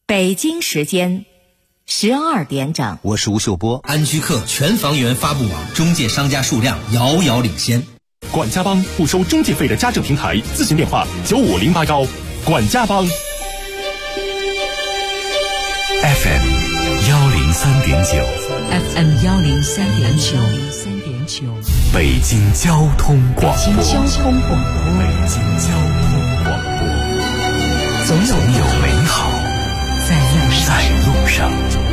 北京时间12点整。 我是吴秀波。 安居客全房源发布网，中介商家数量遥遥领先。 管家帮不收中介费的家政平台，咨询电话95081。管家帮。 FM 103.9 FM 103.9， 北京交通广播。 北京交通广播。 总有美好在路上。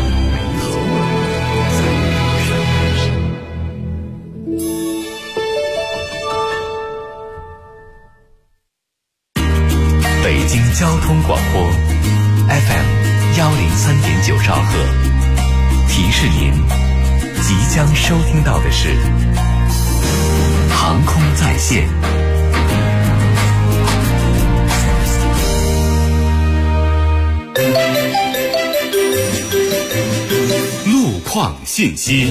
北京交通广播 FM 103.9兆赫，提示您即将收听到的是航空在线。路况信息。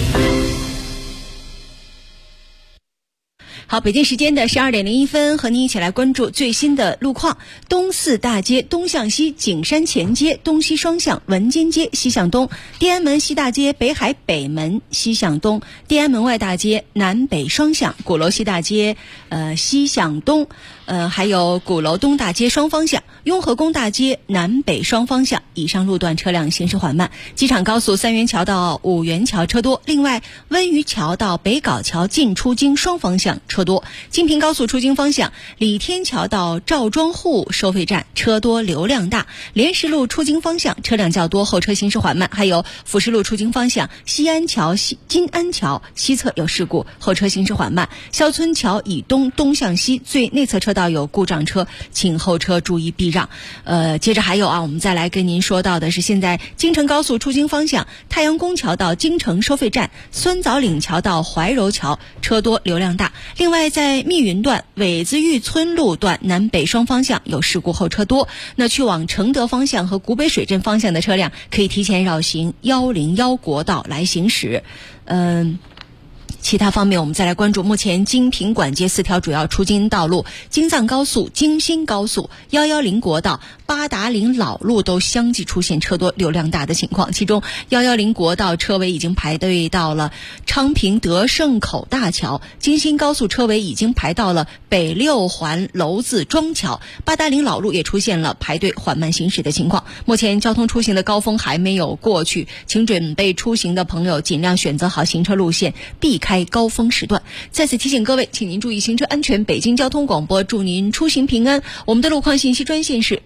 好，北京时间的12点01分，和您一起来关注最新的路况。东四大街东向西，景山前街东西双向，文津街西向东，天安门西大街北海北门西向东，天安门外大街南北双向，鼓楼西大街西向东，还有鼓楼东大街双方向，雍和宫大街南北双方向，以上路段车辆行驶缓慢。机场高速三元桥到五元桥车多，另外温榆桥到北碏桥进出京双方向车多。京平高速出京方向，李天桥到赵庄户收费站车多流量大，莲石路出京方向车辆较多，后车行驶缓慢。还有辅石路出京方向，西安桥金安桥西侧有事故，后车行驶缓慢。肖村桥以东东向西最内侧车道有故障车，请后车注意避让。接着还有我们再来跟您说到的是，现在京承高速出京方向，太阳宫桥到京承收费站，酸枣岭桥到怀柔桥车多流量大。另外在密云段苇子峪村路段南北双方向有事故，后车多。那去往承德方向和古北水镇方向的车辆可以提前绕行101国道来行驶。其他方面我们再来关注，目前京平管街4条主要出京道路，京藏高速、京新高速、110国道、八达岭老路都相继出现车多流量大的情况。其中110国道车尾已经排队到了昌平德胜口大桥，京新高速车尾已经排到了北六环娄子庄桥，八达岭老路也出现了排队缓慢行驶的情况。目前交通出行的高峰还没有过去，请准备出行的朋友尽量选择好行车路线，避开高峰时段。再次提醒各位，请您注意行车安全。北京交通广播祝您出行平安。我们的路况信息专线是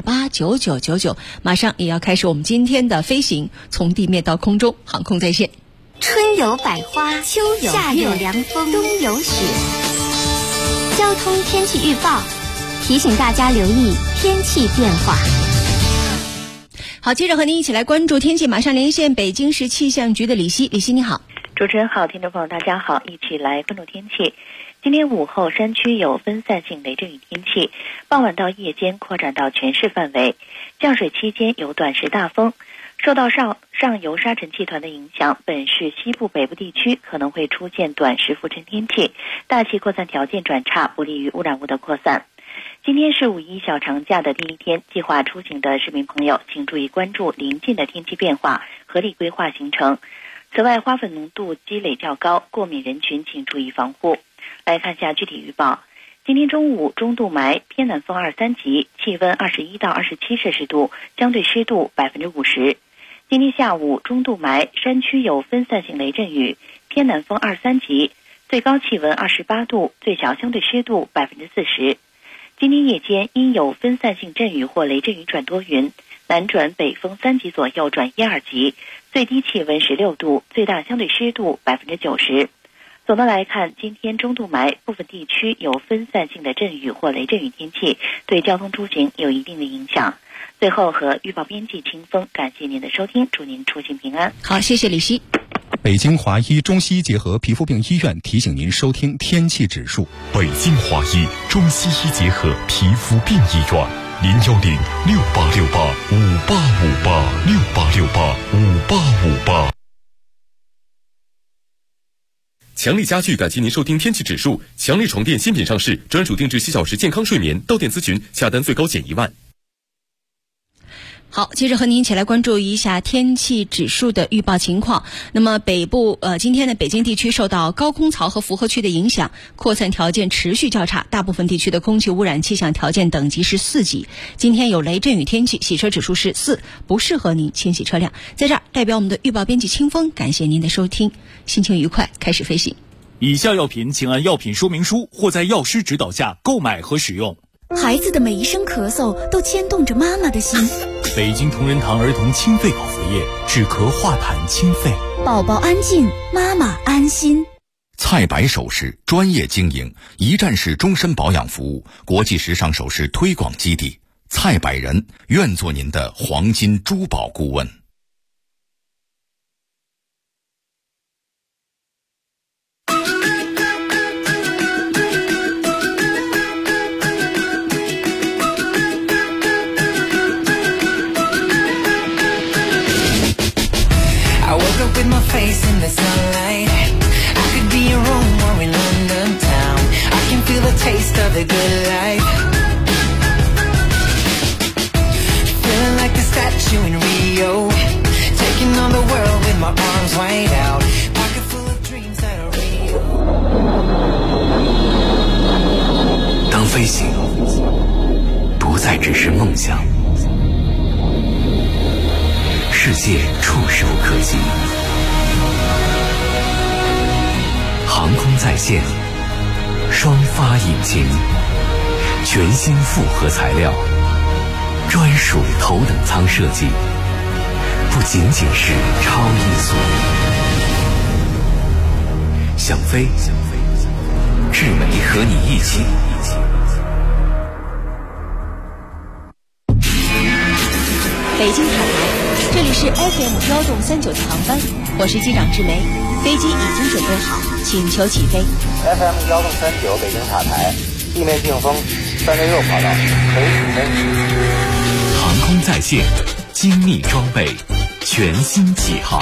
65289999。马上也要开始我们今天的飞行，从地面到空中，航空在线。 春有百花，秋有夏有凉风，冬有雪。交通天气预报提醒大家留意天气变化。 好，接着和您一起来关注天气，马上连线北京市气象局的李希。李希你好。 主持人好，听众朋友大家好，一起来关注天气。今天午后山区有分散性雷阵雨天气，傍晚到夜间扩展到全市范围。降水期间有短时大风。受到上游沙尘气团的影响，本市西部北部地区可能会出现短时浮尘天气，大气扩散条件转差，不利于污染物的扩散。今天是五一小长假的第一天，计划出行的市民朋友请注意关注临近的天气变化，合理规划行程。此外，花粉浓度积累较高，过敏人群请注意防护。来看下具体预报。今天中午，中度霾，偏南风2、3级，气温21到27摄氏度，相对湿度50%。今天下午，中度霾，山区有分散性雷阵雨，偏南风2、3级，最高气温28度，最小相对湿度40%。今天夜间因有分散性阵雨或雷阵雨转多云，南转北风3级左右转1、2级，最低气温16度，最大相对湿度90%。总的来看，今天中度霾，部分地区有分散性的阵雨或雷阵雨天气，对交通出行有一定的影响。最后和预报编辑清风，感谢您的收听，祝您出行平安。 好，谢谢李希。 北京华医中西医结合皮肤病医院提醒您收听天气指数。 北京华医中西医结合皮肤病医院，0106868585868，68685858。 强力家具感谢您收听天气指数。强力床垫新品上市，专属定制7小时健康睡眠，到店咨询下单最高减1万。 好，接着和您一起来关注一下天气指数的预报情况。那么北部今天的北京地区受到高空槽和符合区的影响，扩散条件持续较差，大部分地区的空气污染气象条件等级是4级。今天有雷阵雨天气，洗车指数是4，不适合您清洗车辆。在这儿，代表我们的预报编辑清风，感谢您的收听，心情愉快，开始飞行。 以下药品请按药品说明书或在药师指导下购买和使用。 孩子的每一声咳嗽都牵动着妈妈的心。 北京同仁堂儿童清肺保肺液，止咳化痰清肺。 宝宝安静，妈妈安心。 蔡白首饰专业经营，一站式终身保养服务，国际时尚首饰推广基地。蔡百人愿做您的黄金珠宝顾问。 With my face in the sunlight, I could be in Rome or in London town. I can feel the taste of the good life. Feeling like a statue in Rio, taking on the world with my arms wide out. Pocket full of dreams that are real. 当飞行不再只是梦想，世界触手可及。航空在线，双发引擎，全新复合材料，专属头等舱设计，不仅仅是超音速。想飞，智美和你一起。 北京塔台，这里是 FM 1动39次航班，我是机长智梅，飞机已经准备好，请求起飞。 FM 1动39北京塔台，地面净风366跑道，可以起飞。 航空在线，精密装备，全新起航。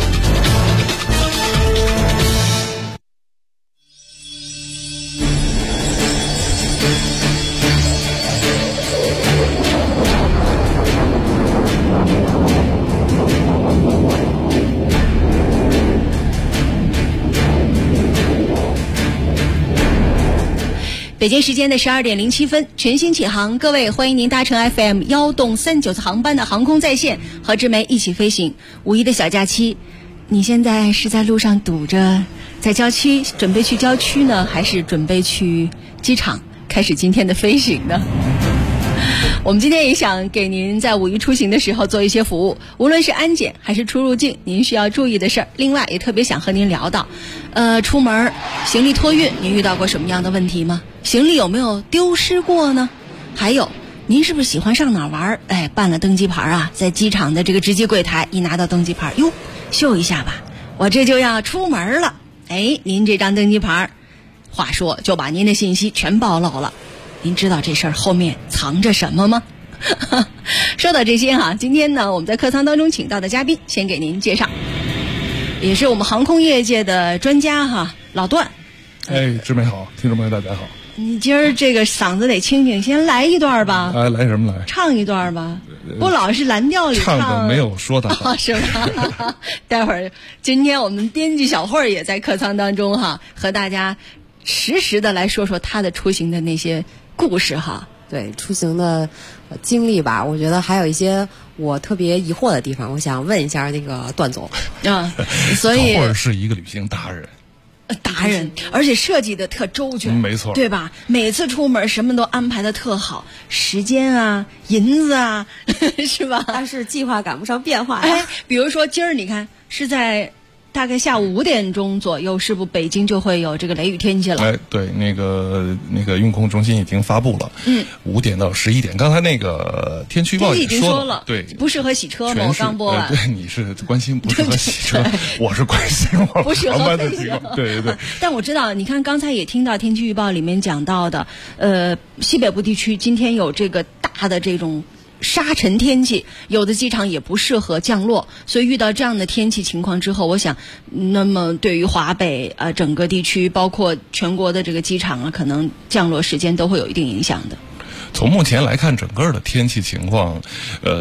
北京时间的12点07分，全新起航，各位欢迎您搭乘 FM 1动39次航班的航空在线，和志梅一起飞行。五一的小假期，你现在是在路上堵着，在郊区准备去郊区呢，还是准备去机场开始今天的飞行呢？我们今天也想给您在五一出行的时候做一些服务，无论是安检还是出入境，您需要注意的事儿。另外也特别想和您聊到，出门行李托运，您遇到过什么样的问题吗？行李有没有丢失过呢？还有，您是不是喜欢上哪玩？办了登机牌啊，在机场的这个值机柜台一拿到登机牌，哟，秀一下吧，我这就要出门了。您这张登机牌，话说就把您的信息全暴露了。您知道这事儿后面藏着什么吗？说到这些今天呢，我们在客舱当中请到的嘉宾，先给您介绍，也是我们航空业界的专家老段。 志美好，听众朋友大家好。 你今儿这个嗓子得清清，先来一段吧。 来什么来？ 唱一段吧，不老是蓝调里唱的没有说的好， 是吗？待会儿今天我们编辑小慧也在客舱当中和大家实时的来说说他的出行的那些故事对出行的经历吧，我觉得还有一些我特别疑惑的地方，我想问一下那个段总所以或者是一个旅行达人， 而且设计的特周全， 没错， 对吧？每次出门什么都安排的特好，时间银子是吧？ 但是计划赶不上变化比如说今儿你看是在大概下午5点钟左右，是不北京就会有这个雷雨天气了？ 对，那个运控中心已经发布了，5点到11点。刚才那个天气预报也已经说了， 对， 不适合洗车嘛，我刚播完。 对，你是关心不适合洗车，我是关心我不适合航班的情况。对。 但我知道，你看刚才也听到天气预报里面讲到的，西北部地区今天有这个大的这种沙尘天气，有的机场也不适合降落，所以遇到这样的天气情况之后，我想那么对于华北整个地区包括全国的这个机场可能降落时间都会有一定影响的。 从目前来看整个的天气情况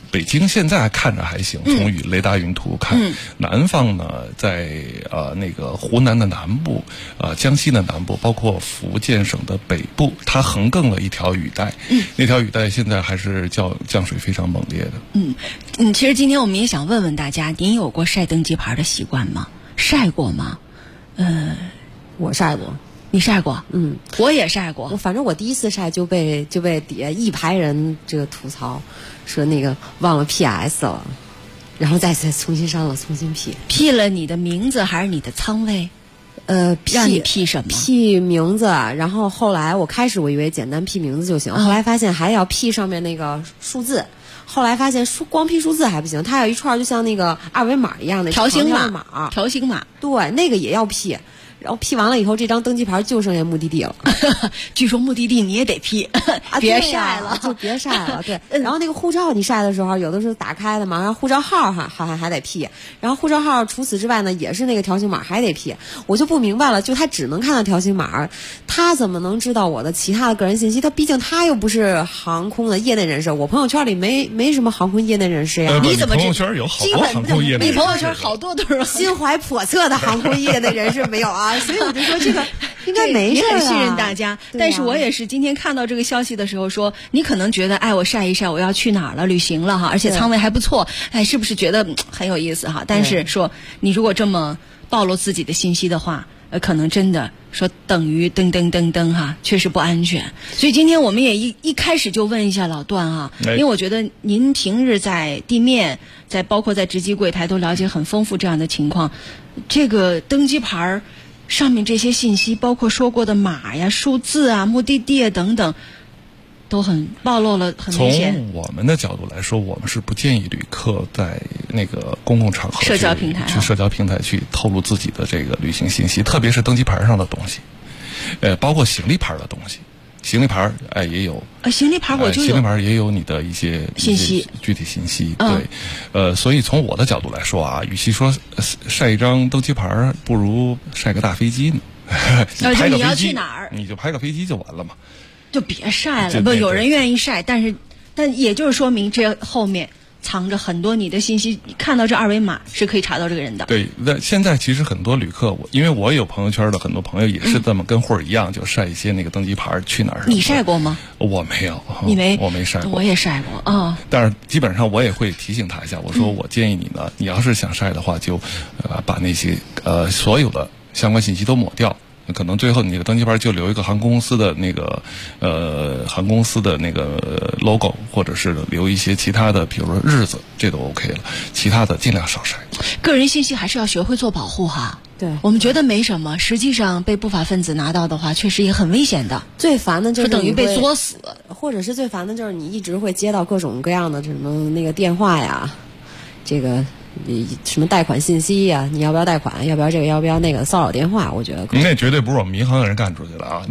北京现在看着还行，从雷达云图看，南方呢，在那个湖南的南部，江西的南部，包括福建省的北部，它横亘了一条雨带，那条雨带现在还是降水非常猛烈的。 其实今天我们也想问问大家，您有过晒登机牌的习惯吗？晒过吗？ 我晒过。 你晒过？我也晒过。 反正我第一次晒就被底下一排人这个吐槽，说那个忘了 PS 了，然后再重新删了，重新 P 了你的名字还是你的舱位？让你 P 什么 ？P 名字，然后后来我以为简单 P 名字就行，后来发现还要 P 上面那个数字。后来发现光 P 数字还不行，它有一串就像那个二维码一样的条形码，条形码， 对，那个也要 P。然后 P 完了以后，这张登机牌就剩下目的地了。 据说目的地你也得 P， 别晒了， 就别晒了。对，然后那个护照你晒的时候，有的时候打开的嘛，然后护照号好像还得 P， 然后护照号除此之外呢，也是那个条形码还得 P。我就不明白了，就他只能看到条形码，他怎么能知道我的其他的个人信息？毕竟他又不是航空的业内人士，我朋友圈里没什么航空业内人士呀。 你怎么朋友圈有好多航空业内人士？ 你朋友圈好多都是心怀叵测的航空业内人士没有啊？所以我就说这个应该没事啊。 你很信任大家，但是我也是今天看到这个消息的时候说，你可能觉得，我晒一晒，我要去哪儿了，旅行了哈，而且舱位还不错，是不是觉得很有意思哈？但是说你如果这么暴露自己的信息的话，可能真的说等于噔噔噔噔哈，确实不安全。所以今天我们也一开始就问一下老段哈，因为我觉得您平日在地面，包括在值机柜台都了解很丰富这样的情况，这个登机牌上面这些信息，包括说过的码呀、数字啊、目的地啊等等，都很暴露了，很明显。 从我们的角度来说，我们是不建议旅客在那个公共场合、 社交平台去透露自己的这个旅行信息，特别是登机牌上的东西，包括行李牌的东西。行李牌也有， 行李牌我就有， 行李牌也有你的一些信息， 具体信息。对，所以从我的角度来说啊，与其说晒一张登机牌，不如晒个大飞机呢。 你要去哪儿， 你就拍个飞机就完了嘛。 就别晒了，不，有人愿意晒，但也就是说明这后面藏着很多你的信息，看到这二维码是可以查到这个人的。 对，那现在其实很多旅客，因为我有朋友圈的很多朋友也是这么跟慧儿一样，就晒一些那个登机牌去哪儿。 你晒过吗？ 我没有，我没晒过。 我也晒过啊。 但是基本上我也会提醒他一下，我说我建议你呢，你要是想晒的话，就把那些所有的相关信息都抹掉。可能最后你的登机牌就留一个航空公司的那个航空公司的那个 logo， 或者是留一些其他的，比如说日子，这都 OK 了。其他的尽量少晒。 个人信息还是要学会做保护哈。 对， 我们觉得没什么，实际上被不法分子拿到的话，确实也很危险的。 最烦的就是等于被作死， 或者是最烦的就是你一直会接到各种各样的什么那个电话呀，这个。什么贷款信息呀？你要不要贷款？要不要这个？要不要那个？骚扰电话，我觉得那绝对不是我们民航的人干出去的啊！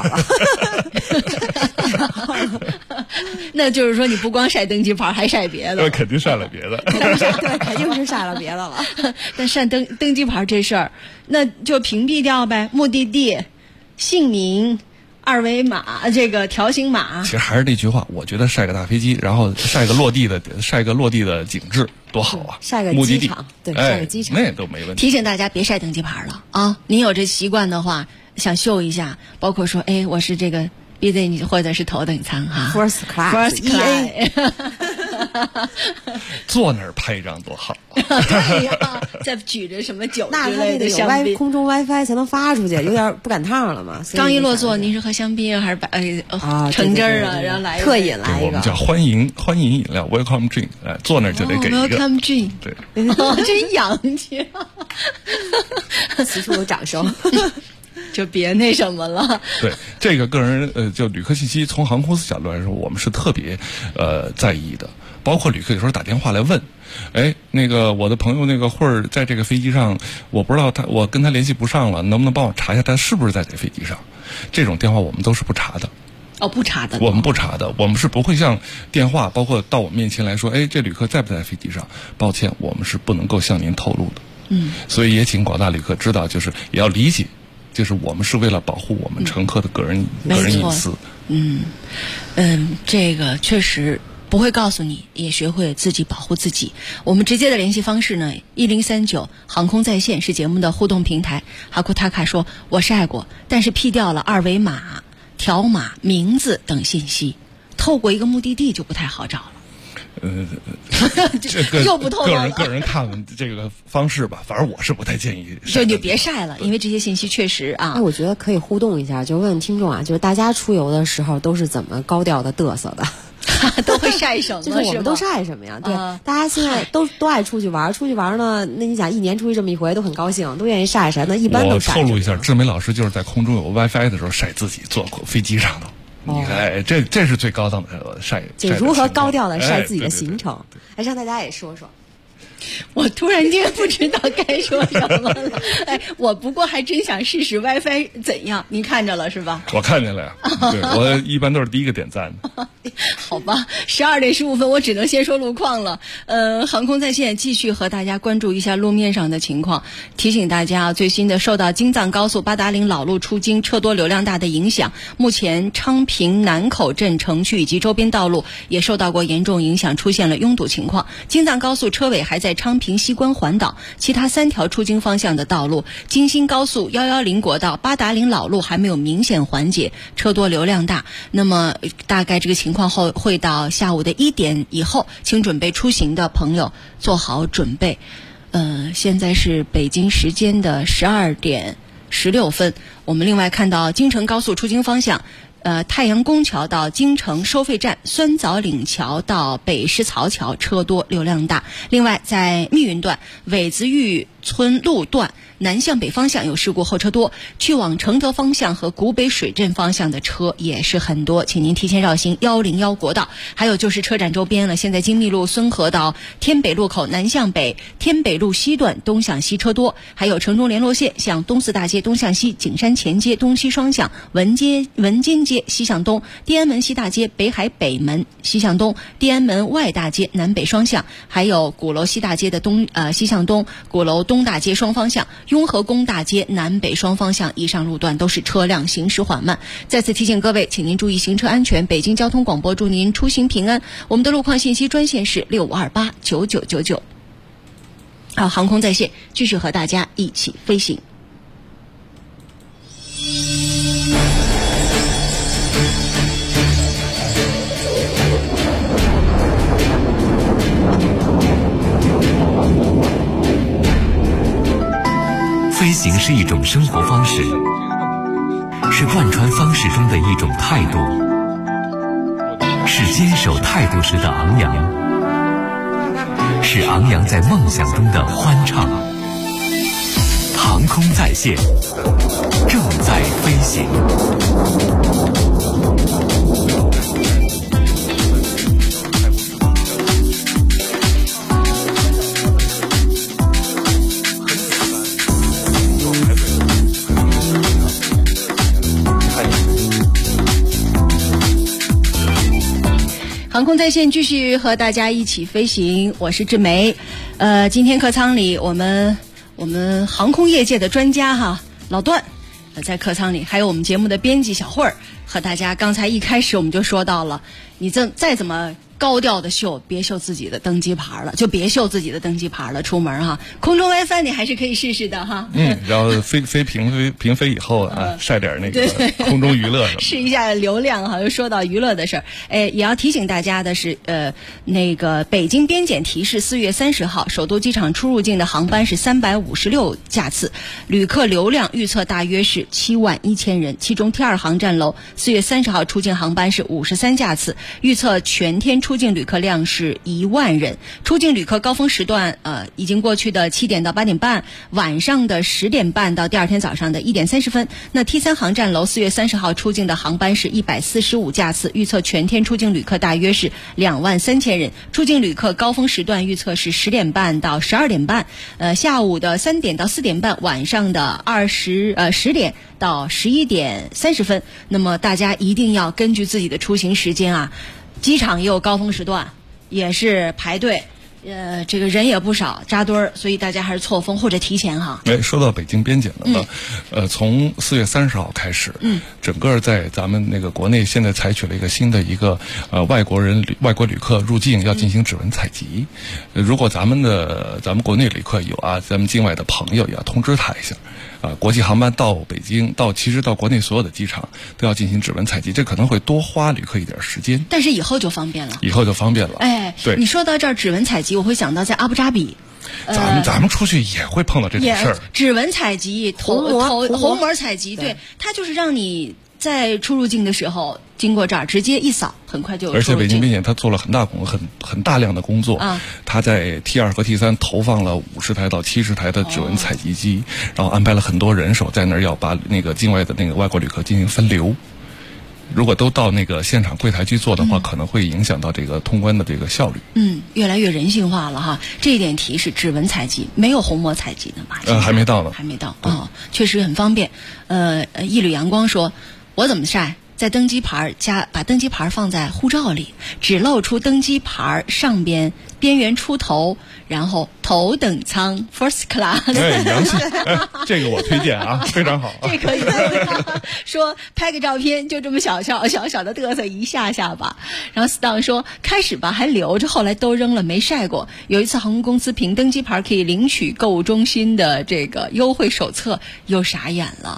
那就是说，你不光晒登机牌，还晒别的。 肯定晒了别的。 对，肯定是晒了别的了。 但晒登机牌这事儿，那就屏蔽掉呗。目的地、姓名、二维码，这个条形码。 其实还是那句话，我觉得晒个大飞机，然后晒个落地的景致。多好啊！ 晒个机场，对，晒个机场， 那都没问题。 提醒大家别晒登机牌了啊！您有这习惯的话，想秀一下，包括说，我是这个 business 或者是头等舱哈 ，first class EA， 坐那儿拍一张多好。 对呀，再举着什么酒之类的香槟， 空中 WiFi 才能发出去，有点不赶趟了嘛。 刚一落座，您是喝香槟还是橙汁儿啊？然后来特饮来一个， 我们叫欢迎饮料 welcome drink， 坐那儿就得给一个 welcome drink， 对， 真洋气， 此处有掌声。 就别那什么了。 对，这个个人就旅客信息，从航空公司角度来说，我们是特别在意的。包括旅客有时候打电话来问，那个我的朋友那个慧儿在这个飞机上，我不知道我跟他联系不上了，能不能帮我查一下他是不是在这个飞机上？这种电话我们都是不查的。 不查的。 我们不查的，我们是不会像电话，包括到我们面前来说，这旅客在不在飞机上？抱歉，我们是不能够向您透露的。所以也请广大旅客知道，就是也要理解。就是我们是为了保护我们乘客的个人隐私。 这个确实不会告诉你，也学会自己保护自己。我们直接的联系方式呢，1039航空在线是节目的互动平台。哈库塔卡说，我晒过，但是 P 掉了二维码、条码、名字等信息，透过一个目的地就不太好找了。 这个又不透露了， 个人看这个方式吧，反正我是不太建议。 就你别晒了，因为这些信息确实啊。 我觉得可以互动一下，就问听众啊，就是大家出游的时候都是怎么高调的嘚瑟的？ 都会晒什么？ 就是我们都晒什么呀？对，大家现在都爱出去玩，出去玩呢，那你想一年出去这么一回，都很高兴，都愿意晒晒。那一般都晒。 我透露一下，志梅老师就是在空中有 WiFi 的时候晒自己坐飞机上的。你看，这是最高档的晒。 就如何高调的晒自己的行程，让大家也说说。 我突然间不知道该说什么了。我不过还真想试试 WiFi 怎样，您看着了是吧？ 我看见了呀，对，我一般都是第一个点赞的。 好吧，12点15分，我只能先说路况了。航空在线继续和大家关注一下路面上的情况，提醒大家最新的受到京藏高速八达岭老路出京车多流量大的影响，目前昌平南口镇城区以及周边道路也受到过严重影响，出现了拥堵情况。京藏高速车尾还在昌平西关环岛，其他3条出京方向的道路，京新高速110国道、八达岭老路还没有明显缓解，车多流量大。那么大概这个情况后会到下午的1点以后，请准备出行的朋友做好准备。现在是北京时间的12点16分，我们另外看到京承高速出京方向。太阳宫桥到京承收费站，酸枣岭桥到北石槽桥车多流量大。另外在密云段苇子峪村路段南向北方向有事故，后车多，去往承德方向和古北水镇方向的车也是很多，请您提前绕行101国道。还有就是车站周边了，现在京密路孙河到天北路口南向北，天北路西段东向西车多，还有城中联络线向东四大街东向西，景山前街东西双向，文津街西向东，地安门西大街北海北门西向东，地安门外大街南北双向，还有鼓楼西大街的西向东，鼓楼东大街双方向，雍和宫大街南北双方向以上路段都是车辆行驶缓慢。再次提醒各位，请您注意行车安全。北京交通广播祝您出行平安。我们的路况信息专线是65289999。好，航空在线继续和大家一起飞行。 飞行是一种生活方式，是贯穿方式中的一种态度，是坚守态度时的昂扬，是昂扬在梦想中的欢畅。航空在线，正在飞行。 航空在线继续和大家一起飞行，我是志梅。今天客舱里我们航空业界的专家哈老段在客舱里，还有我们节目的编辑小慧儿和大家。刚才一开始我们就说到了，你再怎么高调的秀，别秀自己的登机牌了，就别秀自己的登机牌了。出门哈，空中 WiFi 你还是可以试试的哈。 然后平飞以后啊，晒点那个空中娱乐什么， 试一下流量哈。又说到娱乐的事儿，也要提醒大家的是，那个北京边检提示，4月30号首都机场出入境的航班是356架次，旅客流量预测大约是71000人，其中T2航站楼4月30号出境航班是53架次，预测全天出境旅客量是1万人。出境旅客高峰时段已经过去的7点到8点半，晚上的10点半到第二天早上的1点30分。那 T3航站楼4月30号出境的航班是145架次，预测全天出境旅客大约是23000人。出境旅客高峰时段预测是10点半到12点半，下午的3点到4点半，晚上的10点到11点30分。那么大家一定要根据自己的出行时间啊，机场也有高峰时段，也是排队， 这个人也不少，扎堆儿，所以大家还是错峰或者提前哈。 说到北京边检了呢，从4月30号开始，整个在咱们那个国内现在采取了一个新的一个外国旅客入境要进行指纹采集。如果咱们国内旅客有咱们境外的朋友也要通知他一下。国际航班到北京，其实到国内所有的机场都要进行指纹采集，这可能会多花旅客一点时间。 但是以后就方便了。 对， 你说到这儿指纹采集，我会想到在阿布扎比。 咱们出去也会碰到这种事儿。 指纹采集、虹膜采集，对，它就是让你在出入境的时候经过这儿直接一扫，很快就有出入境。 而且北京边检它做了很大量的工作，它在 T2 和 T3 投放了50台到70台的指纹采集机，然后安排了很多人手在那儿要把那个境外的那个外国旅客进行分流。如果都到那个现场柜台去做的话，可能会影响到这个通关的这个效率。 越来越人性化了哈。这一点提示指纹采集，没有虹膜采集的吧？ 还没到呢。 还没到确实很方便。一缕阳光说，我怎么晒？在登机牌把登机牌放在护照里，只露出登机牌上边缘出头，然后头等舱 first class。 洋气，这个我推荐非常好。 这可以说拍个照片就这么小的嘚瑟一下吧。然后 Stan 说开始吧还留着，后来都扔了没晒过。有一次航空公司凭登机牌可以领取购物中心的这个优惠手册，又傻眼了。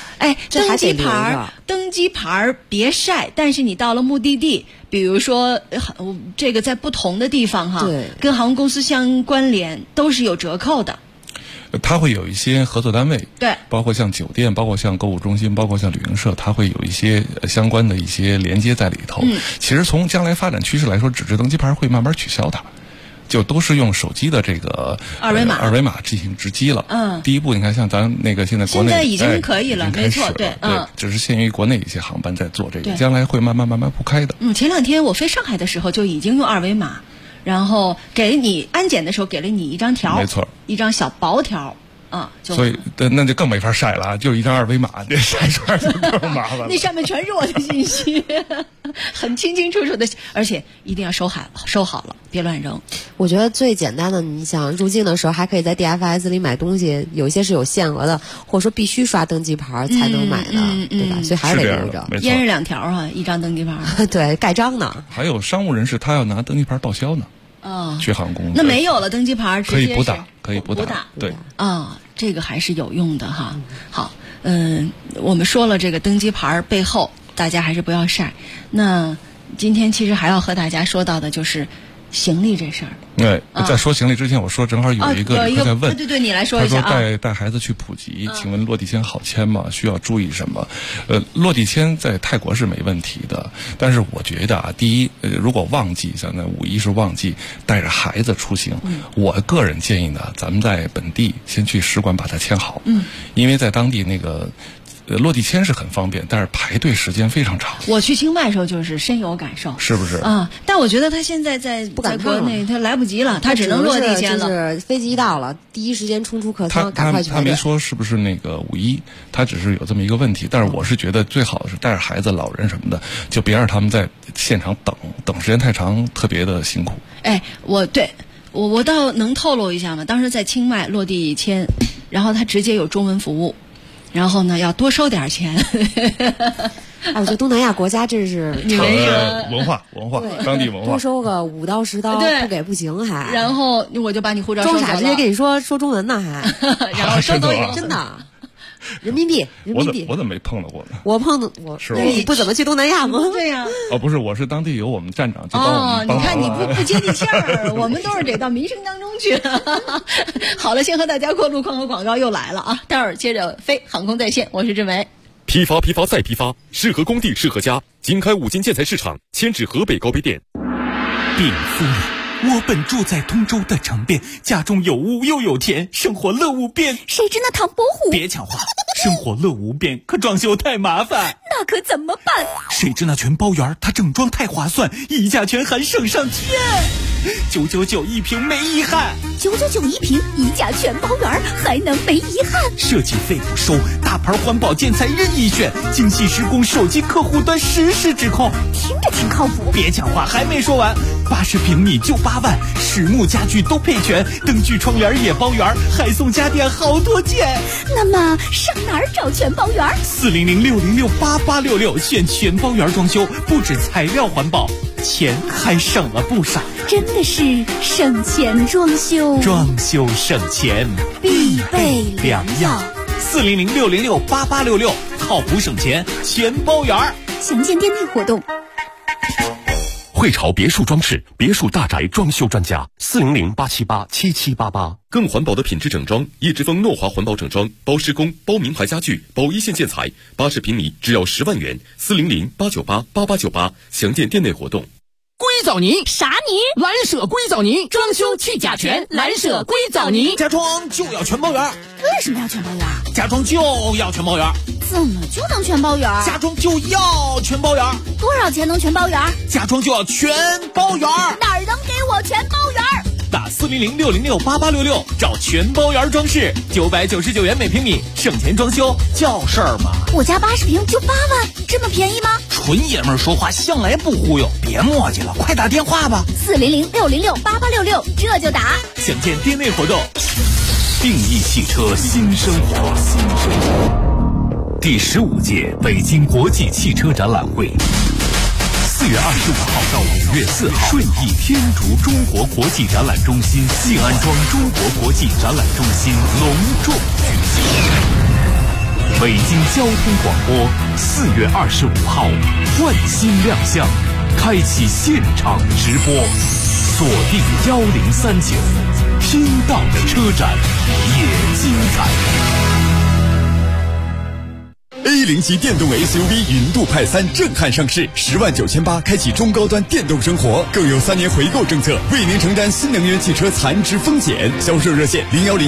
登机牌别晒，但是你到了目的地，比如说这个在不同的地方跟航空公司相关联，都是有折扣的。 它会有一些合作单位， 对， 包括像酒店，包括像购物中心，包括像旅行社，它会有一些相关的一些连接在里头。其实从将来发展趋势来说，纸质登机牌会慢慢取消它。就都是用手机的这个二维码进行值机了。第一步你看像咱那个现在国内现在已经可以了，没错，对， 只是限于国内一些航班在做这个，将来会慢慢铺开的。 前2天我飞上海的时候就已经用二维码，然后给你安检的时候给了你一张条， 没错， 一张小薄条。 所以那就更没法晒了，就一张二维码，这晒出来就更麻烦了。 那上面全是我的信息，很清楚的，而且一定要收好了，别乱扔。 我觉得最简单的，你想入境的时候还可以在 DFS 里买东西，有一些是有限额的，或者说必须刷登机牌才能买的，对吧？所以还是得留着。 1日2条一张登机牌。 对，盖章呢。 还有商务人士他要拿登机牌报销呢。去航空那没有了登机牌可以补打，对这个还是有用的哈。好，我们说了这个登机牌背后，大家还是不要晒。那今天其实还要和大家说到的就是行李这事儿。 在说行李之前，我说正好有一个旅客在问， 对，你来说一下他说带孩子去普吉，请问落地签好签吗？需要注意什么？落地签在泰国是没问题的，但是我觉得第一，如果旺季，像那5·1是旺季，带着孩子出行，我个人建议呢，咱们在本地先去使馆把它签好，因为在当地那个。落地签是很方便，但是排队时间非常长。 我去清迈的时候就是深有感受， 是不是？ 但我觉得他现在在国内他来不及了，他只能落地签了。 就是飞机到了，第一时间冲出客舱，赶快去排队。 他没说是不是那个5·1，他只是有这么一个问题。但是我是觉得最好是带着孩子、老人什么的，就别让他们在现场等时间太长，特别的辛苦。 我倒能透露一下嘛，当时在清迈落地签，然后他直接有中文服务。然后呢，要多收点钱。 我觉得东南亚国家这是文化，当地文化， 多收个5刀10刀，不给不行还。 然后我就把你护照收走了。 装傻直接跟你说中文呢还， 然后收走以后真的。人民币， 我怎么没碰到过呢？ 我你不怎么去东南亚吗？ 对呀。 不是，我是当地有我们站长就帮我们。 你看你不接地气儿，我们都是得到民生当中去。好了，先和大家过路况和广告又来了啊！待会儿接着飞航空在线，我是志梅。 批发再批发，适合工地适合家。经开5金建材市场，迁至河北高碑店。 禀夫人，我本住在通州的城边，家中有屋又有田，生活乐无边。 谁知那唐伯虎？ 别抢话，生活乐无边，可装修太麻烦。 那可怎么办？ 谁知那全包园，它整装太划算，溢价全含省上天，999一平没遗憾。 ，999一瓶，1价全包圆，还能没遗憾。 设计费不收，大牌环保建材任意选，精细施工，手机客户端实时指控， 听着挺靠谱。 别讲话，还没说完，80平米就8万，实木家具都配全，灯具窗帘也包圆，还送家电好多件。 那么上哪儿找全包圆 ？400-606-8866，选全包圆装修，不止材料环保，钱还省了不少。 真的是省钱装修， 装修省钱必备良药。 400-606-8866，靠谱省钱，全包圆。 详见店内活动。 汇潮别墅装饰，别墅大宅装修专家，400-878-7788。更环保的品质整装，叶之峰诺华环保整装，包施工，包名牌家具，包一线建材，80平米只要10万元，400-898-8898。详见店内活动。 硅藻泥啥泥？ 蓝舍硅藻泥，装修去甲醛，蓝舍硅藻泥。 家装就要全包圆。 为什么要全包圆？ 家装就要全包圆。 怎么就能全包圆？ 家装就要全包圆。 多少钱能全包圆？ 家装就要全包圆。 哪儿能给我全包圆？ 打400-606-8866，找全包圆装饰，999元每平米，省钱装修叫事儿吗？ 我家80平就8万，这么便宜吗？ 纯爷们儿说话向来不忽悠，别磨叽了，快打电话吧。 400-606-8866，这就打。 详见店内活动。 定义汽车新生活，第15届北京国际汽车展览会，4月25号到5月4号，顺义天竺中国国际展览中心静安庄中国国际展览中心隆重举行。北京交通广播4月25号换新亮相，开启现场直播，锁定1039，听到的车展也精彩。 A0级电动 SUV 云度派3震撼上市，10.98万开启中高端电动生活，更有3年回购政策，为您承担新能源汽车残值风险。销售热线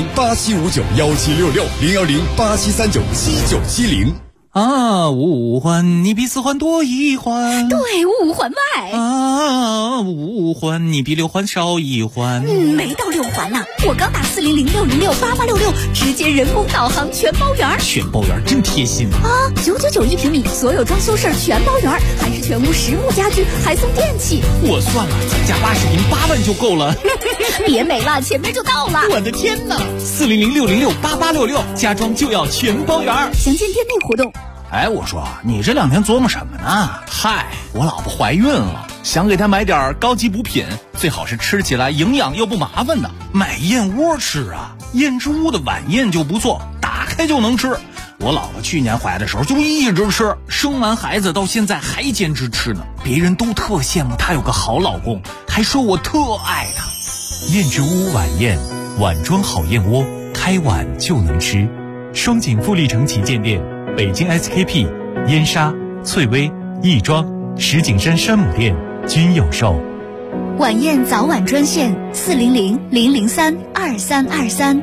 010-8759-1766，010-8739-7970。 五环你比4环多1环， 对，5环外。 5环你比6环少1环。 没到6环呢，我刚打400-606-8866，直接人工导航全包圆。 全包圆真贴心 ！999一平米，所有装修事儿全包圆，还是全屋实木家具，还送电器。 我算了，咱家80平8万就够了。 别美了，前面就到了。 我的天哪！400-606-8866，家装就要全包圆。 详见店内活动。 哎，我说你这2天琢磨什么呢？嗨，我老婆怀孕了，想给她买点高级补品，最好是吃起来营养又不麻烦的。买燕窝吃啊，燕之屋的晚宴就不错，打开就能吃。我老婆去年怀的时候就一直吃，生完孩子到现在还坚持吃呢。别人都特羡慕她有个好老公，还说我特爱她。 燕之屋晚宴，碗装好燕窝，开碗就能吃。双井富力城旗舰店，北京 SKP、燕莎、翠微、亦庄、石景山山姆店均有售。 晚宴早晚专线400-003-2323。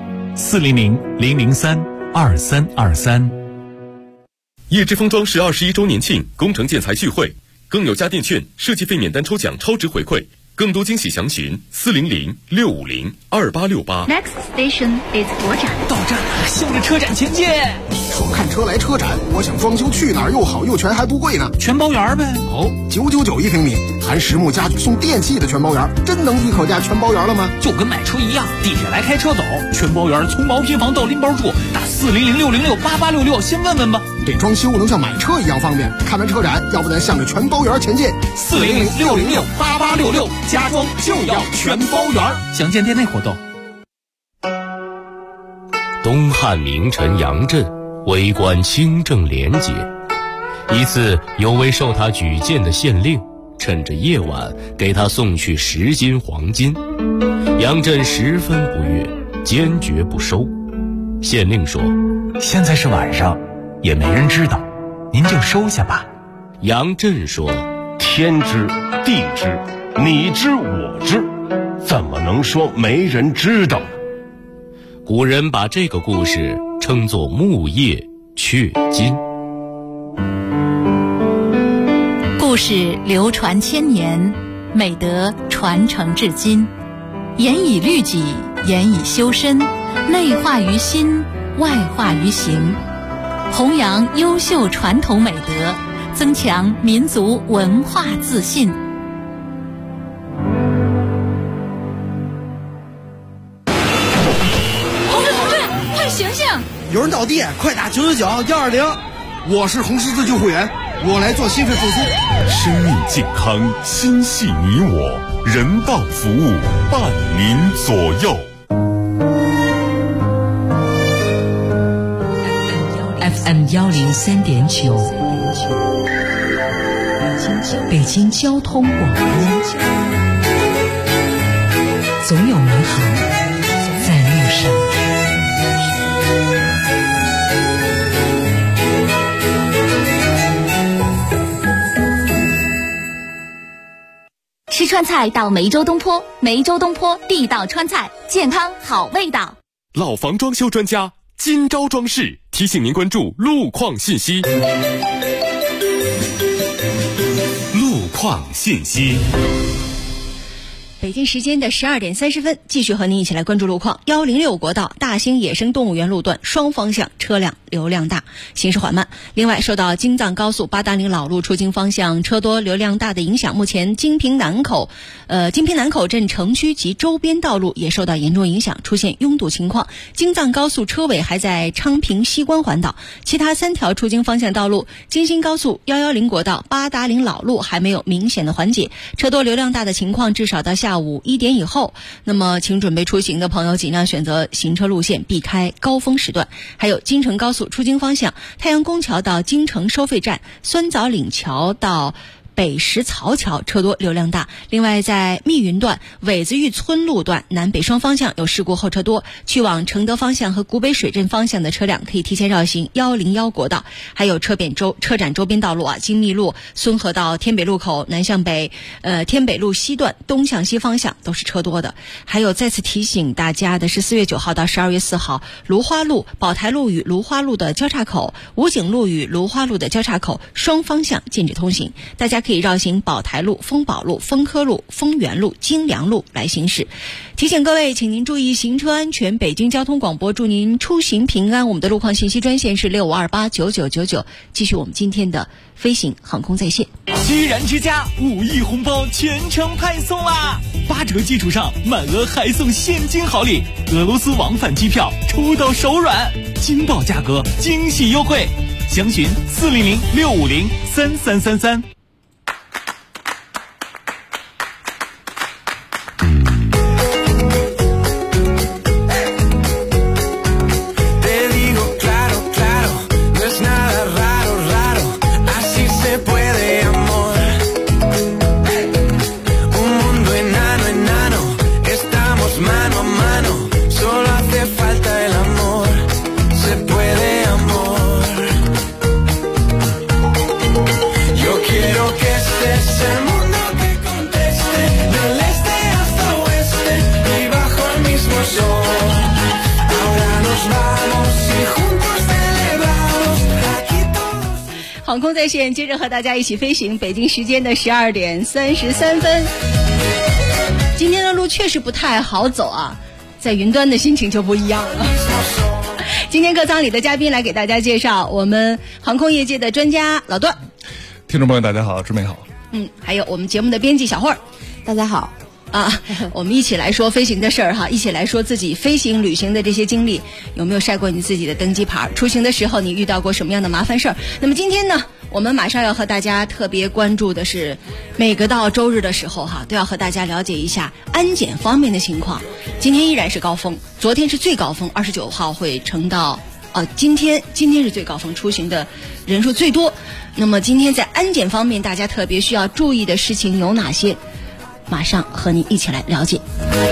400-003-2323。 叶之峰装饰21周年庆工程建材聚会，更有家电券、设计费免单抽奖超值回馈。更多惊喜详询400-650-2868。 Next station is 国展。 到站了，向着车展前进。 你说看车来车展，我想装修去哪儿又好又全还不贵呢？ 全包圆呗。 哦，999一平米，含实木家具送电器的全包圆，真能一口价全包圆了吗？ 就跟买车一样，地铁来开车走，全包圆从毛坯房到拎包住，打400-606-8866，先问问吧。 这装修能像买车一样方便，看完车展，要不咱向着全包圆前进。 400-606-8866，家装就要全包圆。详见店内活动。 东汉名臣杨震为官清正廉洁，一次有位受他举荐的县令趁着夜晚给他送去10斤黄金，杨震十分不悦，坚决不收。县令说： 现在是晚上，也没人知道，您就收下吧。 杨震说： 天知地知，你知我知，怎么能说没人知道呢？ 古人把这个故事称作木叶雀金。 故事流传千年，美德传承至今，严以律己， 言以修身，内化于心，外化于行，弘扬优秀传统美德，增强民族文化自信。 同志，快醒醒！ 有人倒地，快打999-120。我是红十字救护员，我来做心肺复苏。 生命健康，心系你我，人道服务伴您左右。 FM 103.9，北京交通广播，总有美好在路上。 吃川菜到梅州东坡，梅州东坡地道川菜，健康好味道。 老房装修专家金招装饰提醒您关注路况信息。路况信息。 北京时间的12点30分，继续和您一起来关注路况。106国道大兴野生动物园路段双方向车辆流量大，行驶缓慢。另外，受到京藏高速八达岭老路出京方向车多流量大的影响，目前金平南口镇城区及周边道路也受到严重影响，出现拥堵情况。京藏高速车尾还在昌平西关环岛，其他3条出京方向道路，京新高速110国道八达岭老路还没有明显的缓解，车多流量大的情况至少到下午1点以后。那么请准备出行的朋友尽量选择行车路线，避开高峰时段。还有京承高速出京方向太阳宫桥到京承收费站，酸枣岭桥到北石槽桥车多流量大。另外在密云段苇子峪村路段南北双方向有事故后车多，去往承德方向和古北水镇方向的车辆可以提前绕行101国道。还有车展周边道路金密路孙河到天北路口南向北天北路西段东向西方向都是车多的。还有再次提醒大家的是4月9号到12月4号芦花路宝台路与芦花路的交叉口，武警路与芦花路的交叉口双方向禁止通行，大家可以绕行宝台路、丰宝路、丰科路、丰源路、京良路来行驶。提醒各位，请您注意行车安全。北京交通广播祝您出行平安。我们的路况信息专线是65289999。继续我们今天的飞行航空在线。 居然之家5亿红包全程派送啦！8折基础上满额还送现金好礼，俄罗斯往返机票抽到手软，惊爆价格，惊喜优惠，详询400-650-3333。 航空在线，接着和大家一起飞行。北京时间的12点33分，今天的路确实不太好走啊，在云端的心情就不一样了。今天客舱里的嘉宾来给大家介绍我们航空业界的专家老段。 听众朋友大家好，志美好。 还有我们节目的编辑小慧儿， 大家好。 我们一起来说飞行的事儿哈，一起来说自己飞行旅行的这些经历，有没有晒过你自己的登机牌？出行的时候你遇到过什么样的麻烦事儿？那么今天呢，我们马上要和大家特别关注的是，每个到周日的时候哈，都要和大家了解一下安检方面的情况。今天依然是高峰，昨天是最高峰，29号会乘到今天是最高峰，出行的人数最多。那么今天在安检方面，大家特别需要注意的事情有哪些？马上和你一起来了解。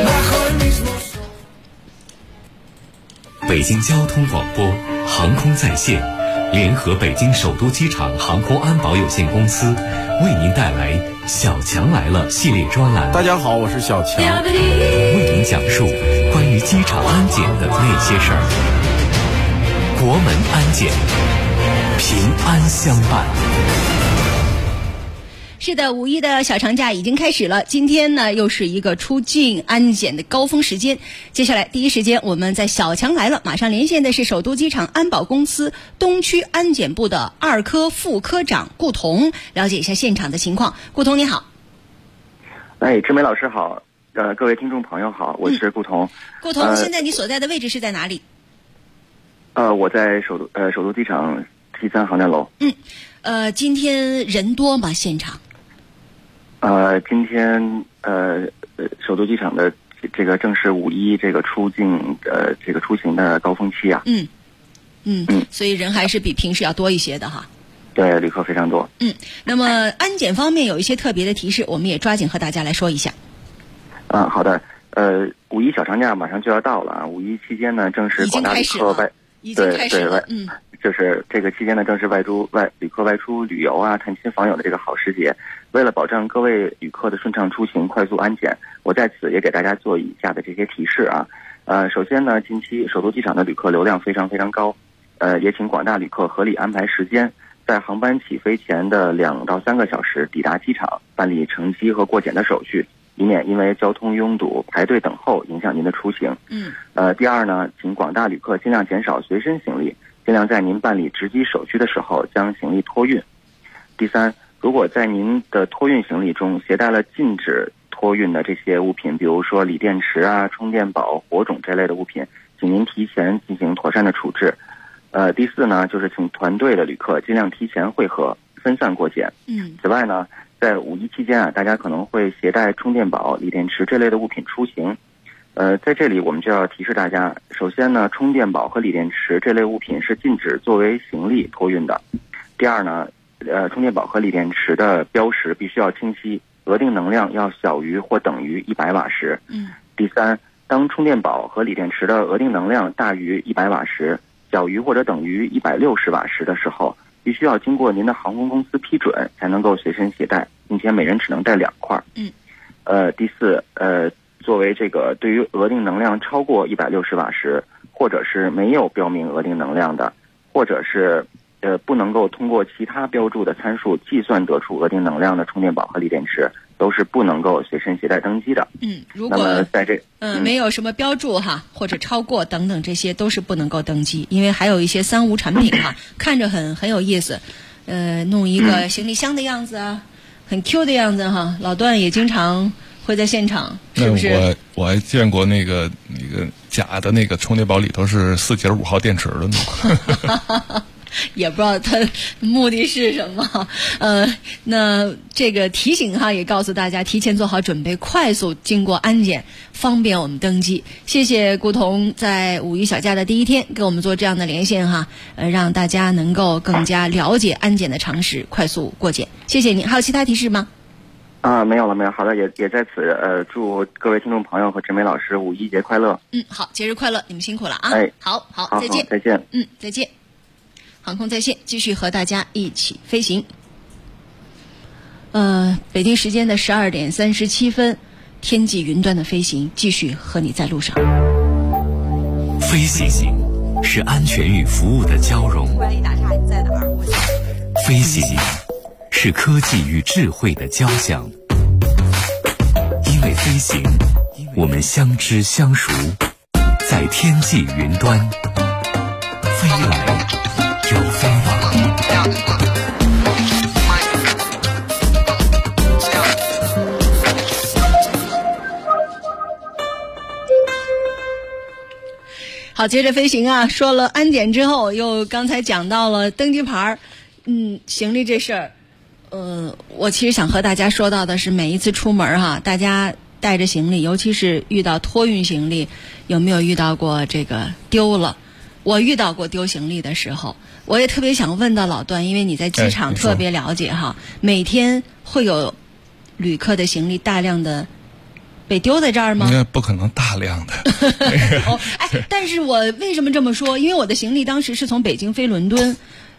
北京交通广播航空在线联合北京首都机场航空安保有限公司为您带来小强来了系列专栏。 大家好，我是小强， 为您讲述关于机场安检的那些事儿。国门安检，平安相伴。 是的，5·1的小长假已经开始了。今天呢，又是一个出境安检的高峰时间。接下来第一时间，我们在小强来了，马上连线的是首都机场安保公司东区安检部的2科副科长顾彤，了解一下现场的情况。顾彤你好。 志梅老师好，各位听众朋友好，我是顾彤。 顾彤，现在你所在的位置是在哪里？ 我在首都机场T3航站楼。 今天人多吗？现场？ 今天首都机场的这个正是5·1这个出境这个出行的高峰期啊。 所以人还是比平时要多一些的哈。 对，旅客非常多。 那么安检方面有一些特别的提示，我们也抓紧和大家来说一下。 好的。5·1小长假马上就要到了啊！5·1期间呢，正是广大旅客就是这个期间呢，正是旅客外出旅游啊、探亲访友的这个好时节。为了保障各位旅客的顺畅出行、快速安检，我在此也给大家做以下的这些提示啊。首先呢，近期首都机场的旅客流量非常非常高，也请广大旅客合理安排时间，在航班起飞前的2到3个小时抵达机场，办理乘机和过检的手续，以免因为交通拥堵、排队等候影响您的出行。第二呢，请广大旅客尽量减少随身行李，尽量在您办理值机手续的时候将行李托运。第三，如果在您的托运行李中携带了禁止托运的这些物品，比如说锂电池啊、充电宝、火种这类的物品，请您提前进行妥善的处置。第四呢，就是请团队的旅客尽量提前会合，分散过检。此外呢，在5·1期间啊，大家可能会携带充电宝、锂电池这类的物品出行。在这里我们就要提示大家，首先呢，充电宝和锂电池这类物品是禁止作为行李托运的。第二呢，充电宝和锂电池的标识必须要清晰，额定能量要小于或等于100瓦时。第三，当充电宝和锂电池的额定能量大于100瓦时，小于或者等于160瓦时的时候，必须要经过您的航空公司批准才能够随身携带，并且每人只能带2块。第四，作为这个对于额定能量超过160瓦时，或者是没有标明额定能量的，或者是不能够通过其他标注的参数计算得出额定能量的充电宝和锂电池，都是不能够随身携带登机的。 如果那么在这没有什么标注哈，或者超过等等，这些都是不能够登机。因为还有一些3无产品哈，看着很有意思，弄一个行李箱的样子啊，很 Q 的样子哈。老段也经常会在现场，是不是？ 我还见过那个假的那个充电宝里头是4节5号电池的呢。 也不知道他目的是什么。那这个提醒哈，也告诉大家提前做好准备，快速经过安检，方便我们登机。谢谢顾彤在5·1小假的第一天给我们做这样的连线哈，让大家能够更加了解安检的常识，快速过检。谢谢你。还有其他提示吗？ 没有了。好的，也在此祝各位听众朋友和志梅老师5·1节快乐。 好，节日快乐，你们辛苦了啊。好，再见。 再见。 再见。航空在线继续和大家一起飞行。北京时间的12点37分，天际云端的飞行继续和你在路上。 飞行是安全与服务的交融。 突然一打岔，你在哪儿？ 飞行是科技与智慧的交响。因为飞行，我们相知相熟，在天际云端飞来又飞往。 好，接着飞行啊！说了安检之后，又刚才讲到了登机牌行李这事儿。我其实想和大家说到的是，每一次出门哈，大家带着行李，尤其是遇到托运行李，有没有遇到过这个丢了？我遇到过丢行李的时候，我也特别想问到老段，因为你在机场特别了解哈，每天会有旅客的行李大量的被丢在这儿吗？ 应该不可能大量的。 但是我为什么这么说？因为我的行李当时是从北京飞伦敦，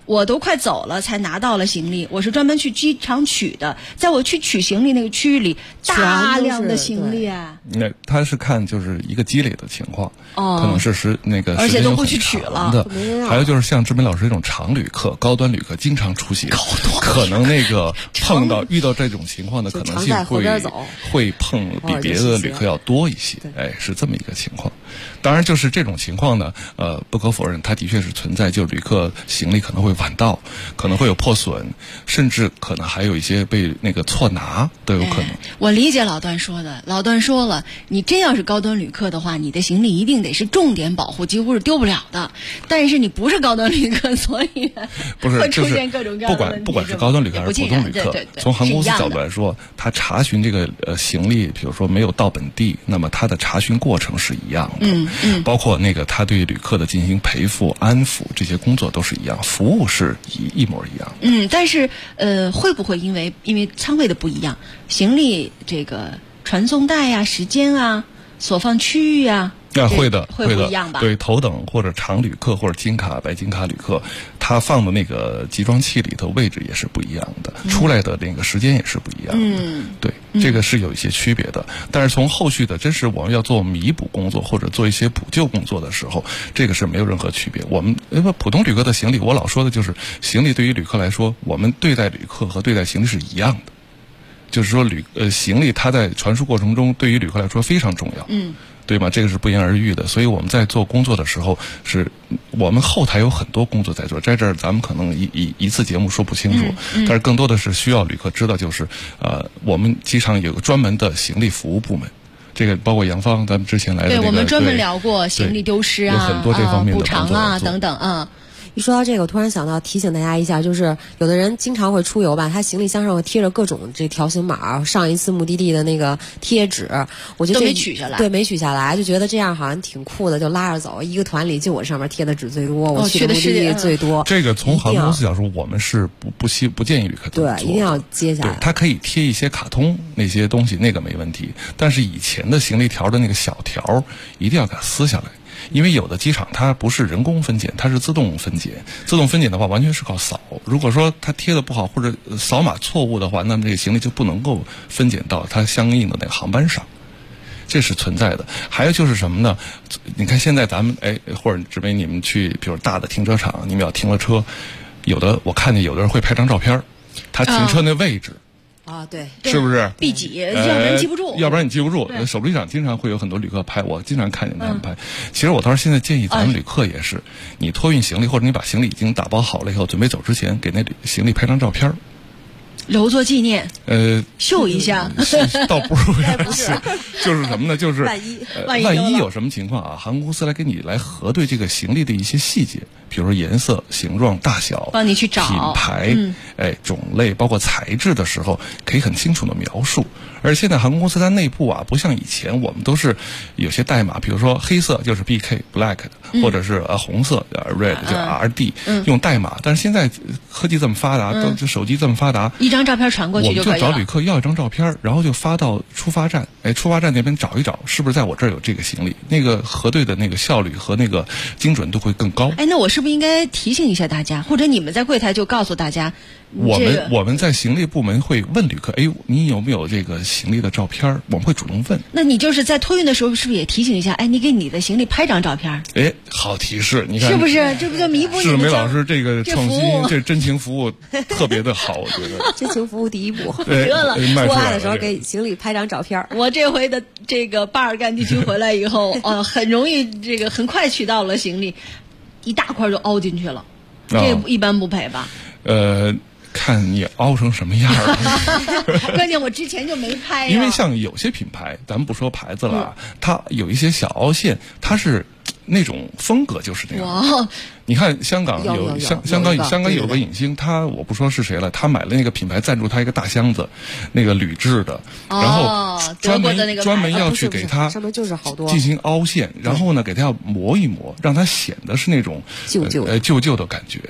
我都快走了才拿到了行李，我是专门去机场取的，在我去取行李那个区域里，大量的行李啊。 那他是看就是一个积累的情况，可能是而且都不去取了的。还有就是像志明老师这种常旅客、高端旅客经常出行，可能那个遇到这种情况的可能性会碰比别的旅客要多一些，是这么一个情况。当然，就是这种情况呢，不可否认，它的确是存在，就是旅客行李可能会晚到，可能会有破损，甚至可能还有一些被那个错拿都有可能。 我理解老段说的，老段说了，你真要是高端旅客的话，你的行李一定得是重点保护，几乎是丢不了的。但是你不是高端旅客，所以会出现各种各样的问题。 不管是高端旅客还是普通旅客，从航空公司角度来说，他查询这个行李，比如说没有到本地，那么他的查询过程是一样的。包括那个他对旅客的进行赔付、安抚这些工作都是一样，服务是一模一样。 但是会不会因为舱位的不一样，行李这个传送带呀、时间啊、所放区域啊？ 会的， 会不一样吧？ 对，头等或者常旅客或者金卡、白金卡旅客，他放的那个集装器里头位置也是不一样的，出来的那个时间也是不一样的。对，这个是有一些区别的。但是从后续的，真是我们要做弥补工作或者做一些补救工作的时候，这个是没有任何区别。我们普通旅客的行李，我老说的就是，行李对于旅客来说，我们对待旅客和对待行李是一样的。就是说行李它在传输过程中对于旅客来说非常重要。对吗？这个是不言而喻的，所以我们在做工作的时候，我们后台有很多工作在做，在这儿咱们可能一次节目说不清楚，但是更多的是需要旅客知道，就是我们机场有个专门的行李服务部门，这个包括杨芳咱们之前来的对，我们专门聊过行李丢失啊， 有很多这方面的补偿啊等等啊。 一说到这个，我突然想到提醒大家一下，就是有的人经常会出游吧，他行李箱上会贴着各种这条形码，上一次目的地的那个贴纸，我觉得都没取下来， 对，没取下来，就觉得这样好像挺酷的，就拉着走，一个团里就我上面贴的纸最多，我去的目的地最多。 这个从航空公司角度，我们是不建议旅客对，一定要接下来。 它可以贴一些卡通那些东西，那个没问题，但是以前的行李条的那个小条一定要给它撕下来。因为有的机场它不是人工分拣，它是自动分拣。自动分拣的话，完全是靠扫。如果说它贴的不好或者扫码错误的话，那么这个行李就不能够分拣到它相应的那个航班上，这是存在的。还有就是什么呢？你看现在咱们或者指明你们去，比如大的停车场，你们要停了车，我看见有的人会拍张照片，他停车那位置。 对， 是不是 B几？要不然记不住。 要不然你记不住。手机上经常会有很多旅客拍，我经常看见他们拍。其实我倒是现在建议咱们旅客也是，你托运行李或者你把行李已经打包好了以后，准备走之前，给那行李拍张照片， 留作纪念。秀一下。 倒不是，就是什么呢？就是万一有什么情况啊，航空公司来跟你来核对这个行李的一些细节，比如说颜色、形状、大小， 帮你去找品牌、种类，包括材质的时候，可以很清楚的描述。而现在航空公司它内部啊，不像以前我们都是有些代码，比如说黑色就是 BK Black 的，或者是红色Red 就 RD，用代码。但是现在科技这么发达，就手机这么发达， 一张照片传过去就可以了。 我们就找旅客要一张照片，然后就发到出发站，出发站那边找一找，是不是在我这儿有这个行李？那个核对的那个效率和那个精准度会更高。 那我是不是应该提醒一下大家，或者你们在柜台就告诉大家？ 我们在行李部门会问旅客，你有没有这个行李的照片？我们会主动问。 那你就是在托运的时候，是不是也提醒一下？你给你的行李拍张照片。 好提示，你看是不是？这不就弥补你的？ 是梅老师这个创新，这真情服务特别的好，我觉得。 真情服务第一步。 得了， 出发的时候给行李拍张照片。 我这回的这个巴尔干地区回来以后，很容易很快取到了行李，一大块就凹进去了。这一般不赔吧？ 看你凹成什么样了。 关键我之前就没拍。 因为像有些品牌，咱们不说牌子了，它有一些小凹陷，它是那种风格就是那样。你看香港香港有个影星，我不说是谁了，他买了那个品牌赞助他一个大箱子，那个铝制的，然后专门要去给他上面就是好多进行凹陷，然后呢给他要磨一磨，让它显得是那种旧的感觉。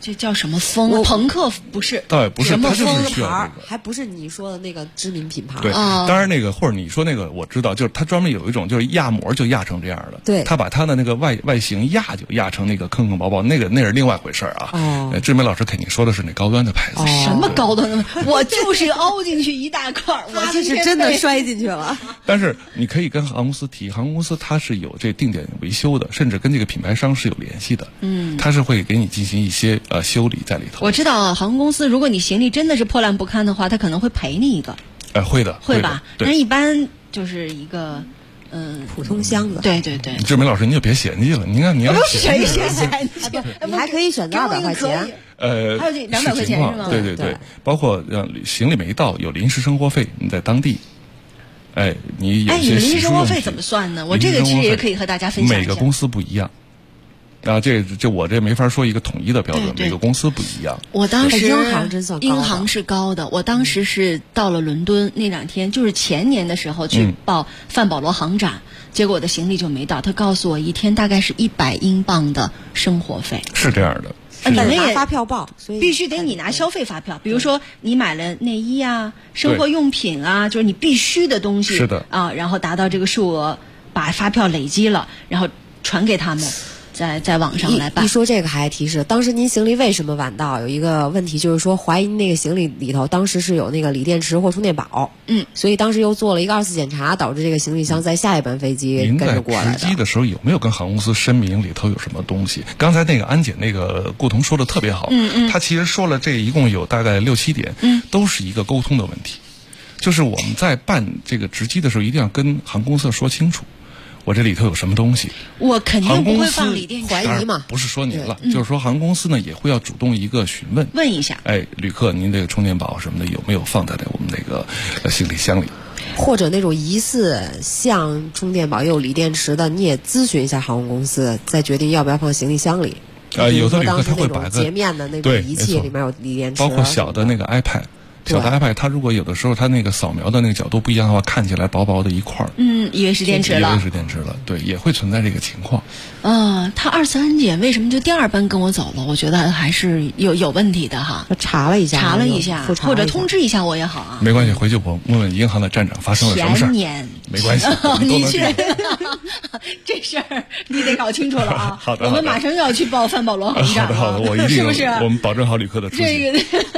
这叫什么风？朋克不是？ 对，不是， 什么它就是风需要这个。 还不是你说的那个知名品牌。 对，当然那个或者你说那个我知道，就是它专门有一种就是压模就压成这样的。 对， 它把它的那个外形压成那个坑坑包包，那是另外回事啊。 哦， 志梅老师肯定说的是那高端的牌子。 什么高端的？我就是凹进去一大块，我这是真的摔进去了。 但是你可以跟航空公司提，航空公司它是有这定点维修的，甚至跟这个品牌商是有联系的。它是会给你进行一些修理在里头。 我知道航空公司，如果你行李真的是破烂不堪的话，他可能会赔你一个。 会的， 会吧？但一般就是一个普通箱子。 对对对。 志梅老师，你就别嫌弃了。你看，你要谁嫌弃？ 你还可以选择200块钱。 还有这200块钱是吗？ 对对对，包括让行李没到有临时生活费，你在当地。你有些你临时生活费怎么算呢？我这个其实也可以和大家分享一下。 每个公司不一样。我这没法说一个统一的标准，每个公司不一样。 我当时英航是高的，我当时是到了伦敦那2天，就是前年的时候去报范保罗航展，结果我的行李就没到，他告诉我一天大概是100英镑的生活费。 是这样的。 你拿发票报，所以必须得你拿消费发票。比如说你买了内衣啊、生活用品啊，就是你必须的东西。 是的啊，然后达到这个数额，把发票累积了，然后传给他们。在网上来办。 一说这个还提示，当时您行李为什么晚到？有一个问题就是说，怀疑那个行李里头当时是有那个锂电池或充电宝，所以当时又做了一个2次检查，导致这个行李箱在下一班飞机跟着过来的。 您在值机的时候有没有跟航空公司申明里头有什么东西？刚才那个安检那个顾彤说的特别好，他其实说了这一共有大概6-7点，都是一个沟通的问题，就是我们在办这个值机的时候一定要跟航空公司说清楚。我这里头有什么东西？ 我肯定不会放锂电池， 怀疑嘛？ 不是说您了，就是说航空公司呢也会要主动一个询问， 问一下。 旅客，您这个充电宝什么的有没有放在我们那个行李箱里？ 或者那种疑似像充电宝又有锂电池的，你也咨询一下航空公司，再决定要不要放行李箱里。 有的旅客他会把截面的那种仪器里面有锂电池， 包括小的那个 iPad。小的 iPad 它如果有的时候它那个扫描的那个角度不一样的话，看起来薄薄的一块儿， 以为是电池了， 以为是电池了，对，也会存在这个情况。 他2次安检为什么就第2班跟我走了？我觉得还是有问题的哈。 查了一下， 或者通知一下我也好啊。 没关系，回去我问问银行的站长发生了什么事儿。没关系， 你去，这事儿你得搞清楚了啊。 好的， 我们马上要去报范保罗航展了。 好的，我一定， 是不是？ 我们保证好旅客的出行。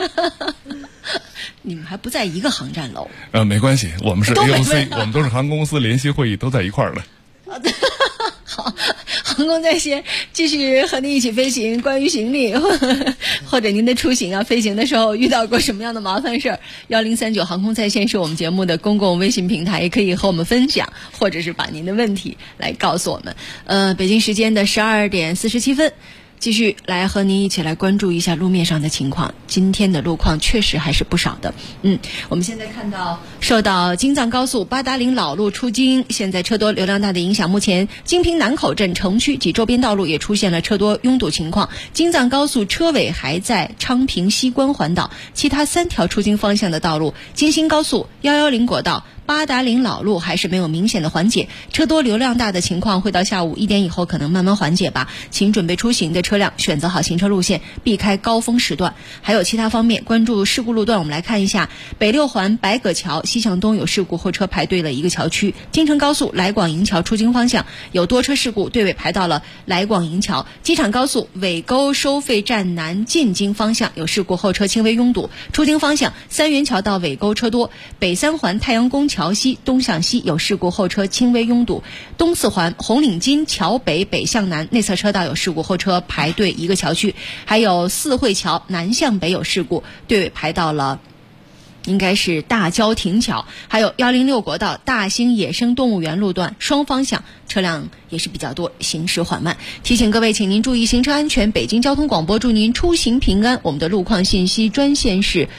你们还不在一个航站楼？ 没关系，我们是 AOC， 我们都是航空公司联席会议，都在一块儿的。 好，航空在线继续和您一起飞行。关于行李或者您的出行啊，飞行的时候遇到过什么样的麻烦事儿？1039航空在线是我们节目的公共微信平台，也可以和我们分享，或者是把您的问题来告诉我们。北京时间的12点47分。继续来和您一起来关注一下路面上的情况。今天的路况确实还是不少的。我们现在看到受到京藏高速八达岭老路出京，现在车多流量大的影响，目前京平南口镇城区及周边道路也出现了车多拥堵情况。京藏高速车尾还在昌平西关环岛，其他3条出京方向的道路，京新高速110国道八达岭老路还是没有明显的缓解，车多流量大的情况会到下午1点以后可能慢慢缓解吧。请准备出行的车辆选择好行车路线，避开高峰时段。还有其他方面关注事故路段，我们来看一下北6环白葛桥西向东有事故，货车排队了一个桥区。京承高速来广营桥出京方向有多车事故，队尾排到了来广营桥。机场高速尾沟收费站南进京方向有事故，后车轻微拥堵。出京方向三元桥到尾沟车多。北3环太阳宫桥西东向西有事故，后车轻微拥堵。东4环红领巾桥北北向南内侧车道有事故，后车排队一个桥区。还有四惠桥南向北有事故，队尾排到了应该是大郊亭桥。还有106国道大兴野生动物园路段双方向车辆也是比较多，行驶缓慢。提醒各位，请您注意行车安全。北京交通广播祝您出行平安。我们的路况信息专线是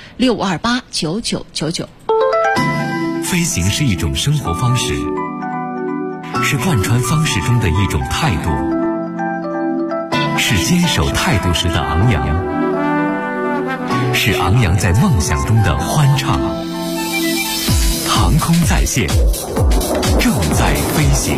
65289999。 飞行是一种生活方式，是贯穿方式中的一种态度，是坚守态度时的昂扬，是昂扬在梦想中的欢畅。航空在线，正在飞行。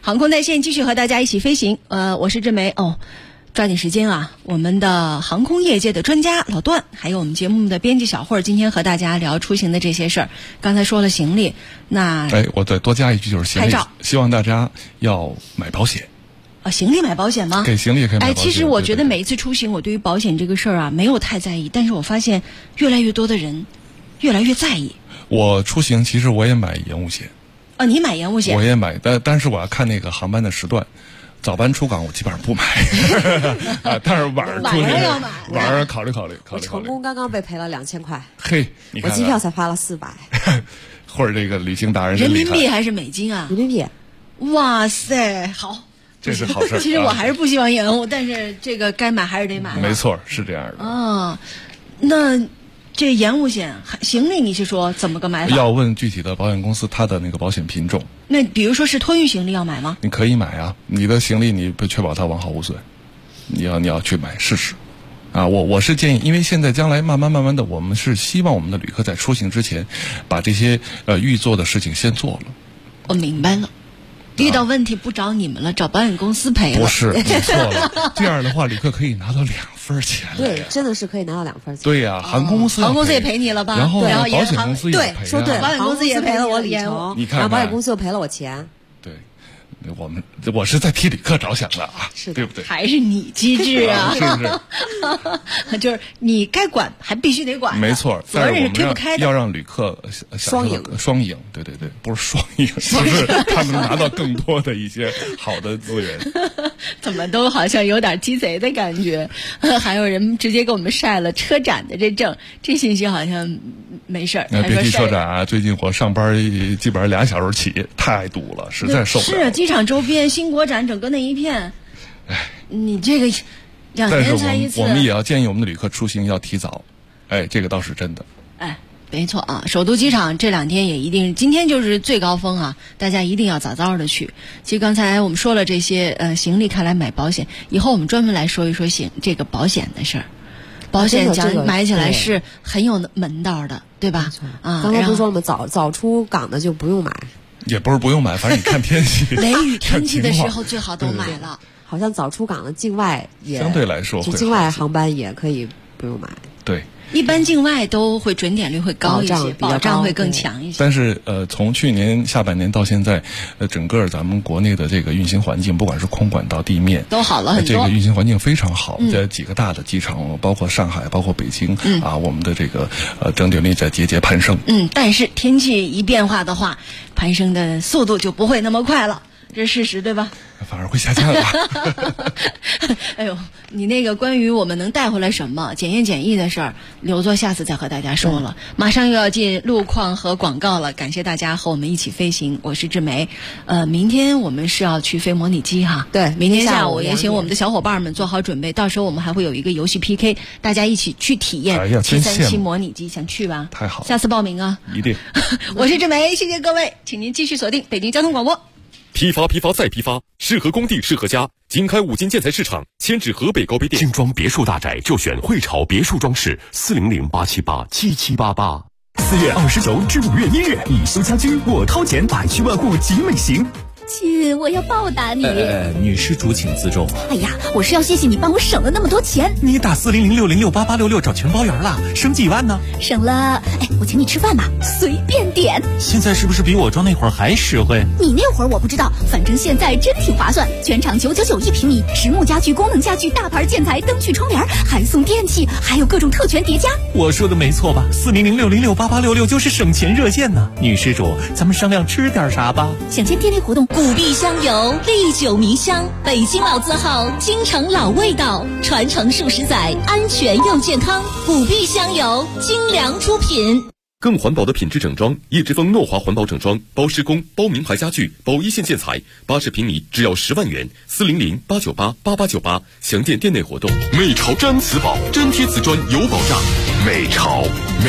航空在线继续和大家一起飞行。我是志梅抓紧时间啊！我们的航空业界的专家老段，还有我们节目的编辑小慧，今天和大家聊出行的这些事儿。刚才说了行李，那我再多加一句，就是行李，希望大家要买保险。 行李买保险吗？ 给行李也可以买保险。 其实我觉得每一次出行，我对于保险这个事儿啊没有太在意，但是我发现越来越多的人越来越在意。我出行其实我也买延误险。 你买延误险？ 我也买，但是我要看那个航班的时段。早班出港我基本上不买，但是晚上出去，晚上考虑。 我成功刚刚被赔了2000块， 嘿，你看我机票才花了400， 或者这个旅行达人人民币还是美金啊？ 人民币。 哇塞，好， 这是好事。 其实我还是不希望延误，但是这个该买还是得买。 没错，是这样的。 那这延误险行李你是说怎么个买法？ 要问具体的保险公司它的那个保险品种。 那比如说是托运行李要买吗？ 你可以买啊，你的行李你不确保它完好无损，你要去买试试。我是建议，因为现在将来慢慢的，我们是希望我们的旅客在出行之前，把这些预做的事情先做了。 我明白了。遇到问题不找你们了，找保险公司赔了。 不是，你错了。这样的话，旅客可以拿到2份钱。 对，真的是可以拿到2份钱。 对呀，航空公司也赔你了吧？ 然后保险公司也赔。对，说对， 保险公司也赔了我里程， 你看， 然后保险公司又赔了我钱。 对，我是在替旅客着想的啊，对不对？ 还是你机智啊， 是不是？就是你该管还必须得管， 没错， 责任是推不开的。 要让旅客双赢， 对，不是双赢，就是他们拿到更多的一些好的资源。 怎么都好像有点鸡贼的感觉。还有人直接给我们晒了车展的这证，这信息好像没事儿。 别提车展啊，最近我上班基本上2小时起，太堵了，实在受不了。 是机场周边新国展整个那一片，你这个2年才一次。 我们也要建议我们的旅客出行要提早，这个倒是真的。 没错啊，首都机场这2天也一定，今天就是最高峰啊，大家一定要早早的去。其实刚才我们说了这些行李，看来买保险，以后我们专门来说一说这个保险的事儿。保险讲买起来是很有门道的，对吧？ 刚才不是说我们早出港的就不用买？ 也不是不用买，反正你看天气。 雷雨天气的时候最好都买了。 好像早出港的境外也相对来说， 就境外航班也可以不用买。 对。 一般境外都会准点率会高一些，保障会更强一些。 但是从去年下半年到现在，整个咱们国内的这个运行环境，不管是空管到地面， 都好了很多。 这个运行环境非常好，在几个大的机场，包括上海，包括北京我们的这个整点率在节节攀升。 但是天气一变化的话，攀升的速度就不会那么快了。这是事实，对吧？ 反而会下降了。 哎呦，你那个关于我们能带回来什么检验检疫的事儿，留作下次再和大家说了。马上又要进路况和广告了，感谢大家和我们一起飞行，我是志梅。明天我们是要去飞模拟机哈。 对， 明天下午也请我们的小伙伴们做好准备，到时候我们还会有一个游戏 PK， 大家一起去体验737模拟机，想去吧？ 太好了， 下次报名啊！ 一定。 我是志梅，谢谢各位，请您继续锁定北京交通广播。 批发再批发，适合工地适合家。经开5金建材市场，迁至河北高碑店。精装别墅大宅就选汇潮别墅装饰，400-878-7788。 4月29至5月1日，你修家居，我掏钱，百去万户集美行。 亲，我要报答你。 女施主请自重。 哎呀，我是要谢谢你帮我省了那么多钱。 你打400-606-8866找全包圆了，省几万呢？ 省了，我请你吃饭吧，随便点。 现在是不是比我装那会儿还实惠？ 你那会儿我不知道，反正现在真挺划算。全场999一平米，实木家具、功能家具、大牌建材、灯具、窗帘，还送电器，还有各种特权叠加。 我说的没错吧？400-606-8866就是省钱热线呢。女施主，咱们商量吃点啥吧？ 想见店内活动。 古碧香油，历久弥香，北京老字号，京城老味道，传承数十载，安全又健康。古碧香油，精良出品。 更环保的品质整装，叶之峰诺华环保整装，包施工，包名牌家具，包一线建材，80平米只要10万元，400-898-8898，详见店内活动。 美潮毡瓷宝，粘贴瓷砖有保障。美潮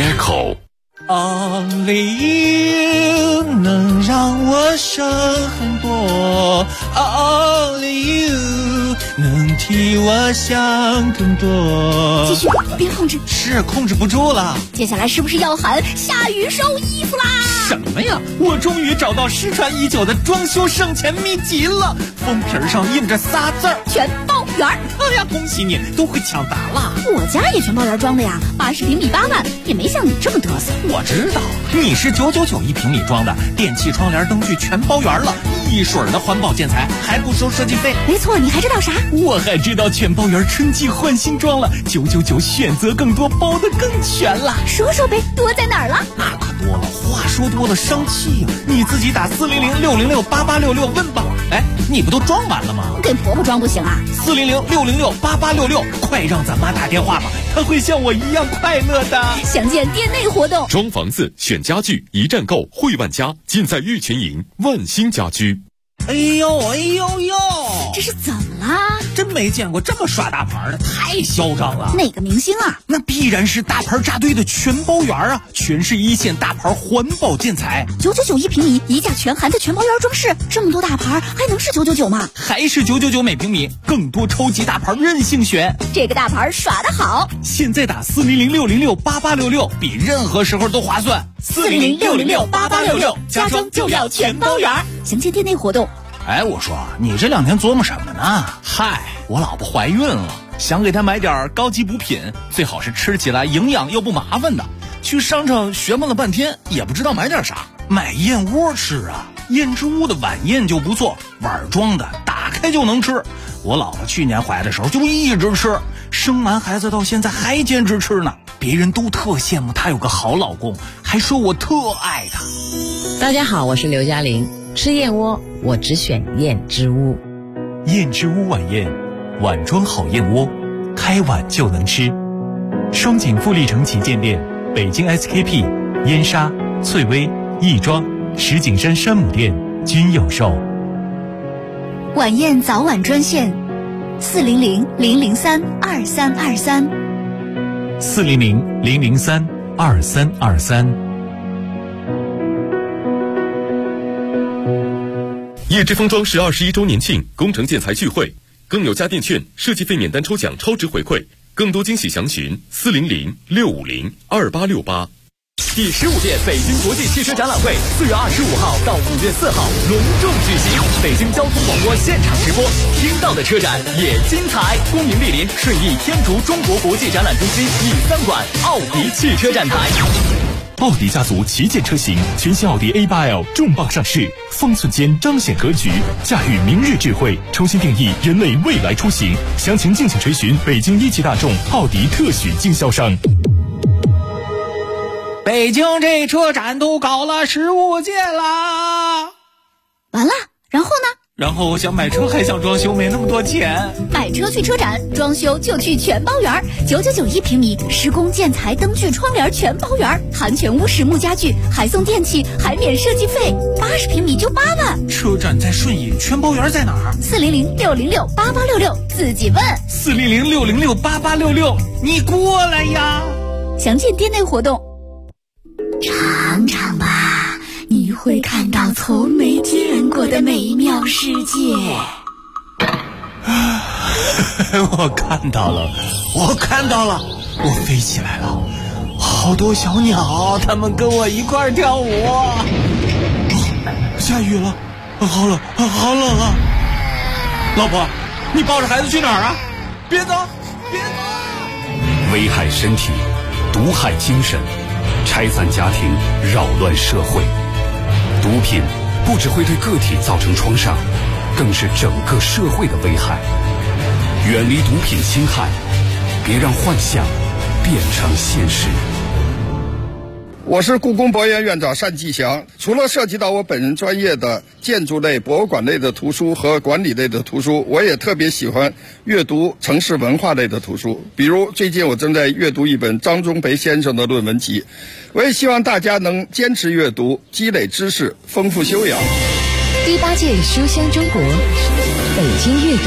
Only you 能让我省很多 ，Only you 能替我想更多。 继续。 别控制， 是控制不住了。 接下来是不是要喊下雨收衣服啦？ 什么呀？我终于找到失传已久的装修省钱秘籍了，封皮上印着仨字儿： 全包圆。 哎呀，恭喜你，都会抢答了。 我家也全包圆装的呀，80平米8万，也没像你这么嘚瑟。 我知道，你是9991平米装的，电器、窗帘、灯具全包圆了，一水儿的环保建材，还不收设计费。 没错，你还知道啥？ 我还知道全包圆春季换新装了，999选择更多，包得更全了。 说说呗，多在哪儿了？ 那可多了，话说多了生气呀！你自己打400-606-8866问吧。哎，你不都装完了吗？ 给婆婆装不行啊 ？400-606-8866，快让咱妈打电话吧，她会像我一样快乐的。 详见店内活动。 装房子选家具，一站购汇万家，尽在玉泉营万兴家居。 哎呦哎呦呦！ 这是怎么啦？ 真没见过这么耍大牌的，太嚣张了。 哪个明星啊？ 那必然是大牌扎堆的全包圆啊，全是一线大牌环保建材。 9991平米，一价全含的全包圆装饰，这么多大牌还能是999吗？ 还是999每平米，更多超级大牌任性选。 这个大牌耍得好， 现在打400-606-8866，比任何时候都划算。 400-606-8866，家装就要全包圆。详见店内活动。 哎，我说你这2天琢磨什么呢？嗨，我老婆怀孕了，想给她买点高级补品，最好是吃起来营养又不麻烦的。去商场询问了半天，也不知道买点啥。买燕窝吃啊，燕之屋的晚宴就不错，碗装的，打开就能吃。我老婆去年怀的时候就一直吃，生完孩子到现在还坚持吃呢。别人都特羡慕她有个好老公，还说我特爱她。 大家好，我是刘嘉玲。吃燕窝，我只选燕之屋。 燕之屋晚宴，碗装好燕窝，开碗就能吃。双井富力城旗舰店、北京 SKP、燕莎、翠微、亦庄、石景山山姆店均有售。 晚宴早晚专线：400-003-2323。 400-003-2323。 叶之峰装饰21周年庆工程建材聚会，更有家电券、设计费免单抽奖超值回馈，更多惊喜详询400-650-2868。 第15届北京国际汽车展览会4月25号到5月4号隆重举行，北京交通广播现场直播，听到的车展也精彩。恭迎莅临顺义天竺中国国际展览中心E3馆奥迪汽车展台。 奥迪家族旗舰车型，全新奥迪 A8L 重磅上市，方寸间彰显格局，驾驭明日智慧，重新定义人类未来出行。详情敬请垂询北京一汽大众奥迪特许经销商。 北京这车展都搞了15届啦， 完了，然后呢？ 然后我想买车还想装修，没那么多钱。 买车去车展，装修就去全包圆，9991平米，施工建材、灯具、窗帘全包圆，含全屋实木家具，还送电器，还免设计费，80平米就8万。 车展在顺义，全包圆在哪儿 ？400-606-8866，自己问。 400-606-8866，你过来呀！ 详见店内活动。尝尝吧，你会看到从没见过的美妙世界。 我看到了，我飞起来了，好多小鸟，它们跟我一块儿跳舞。下雨了，好冷啊！老婆，你抱着孩子去哪儿啊？别走！ 危害身体，毒害精神，拆散家庭，扰乱社会。毒品不只会对个体造成创伤，更是整个社会的危害。远离毒品侵害，别让幻想变成现实。 我是故宫博物院院长单霁翔。除了涉及到我本人专业的建筑类、博物馆类的图书和管理类的图书，我也特别喜欢阅读城市文化类的图书。比如最近我正在阅读一本张忠培先生的论文集。我也希望大家能坚持阅读，积累知识，丰富修养。 第8届书香中国北京阅读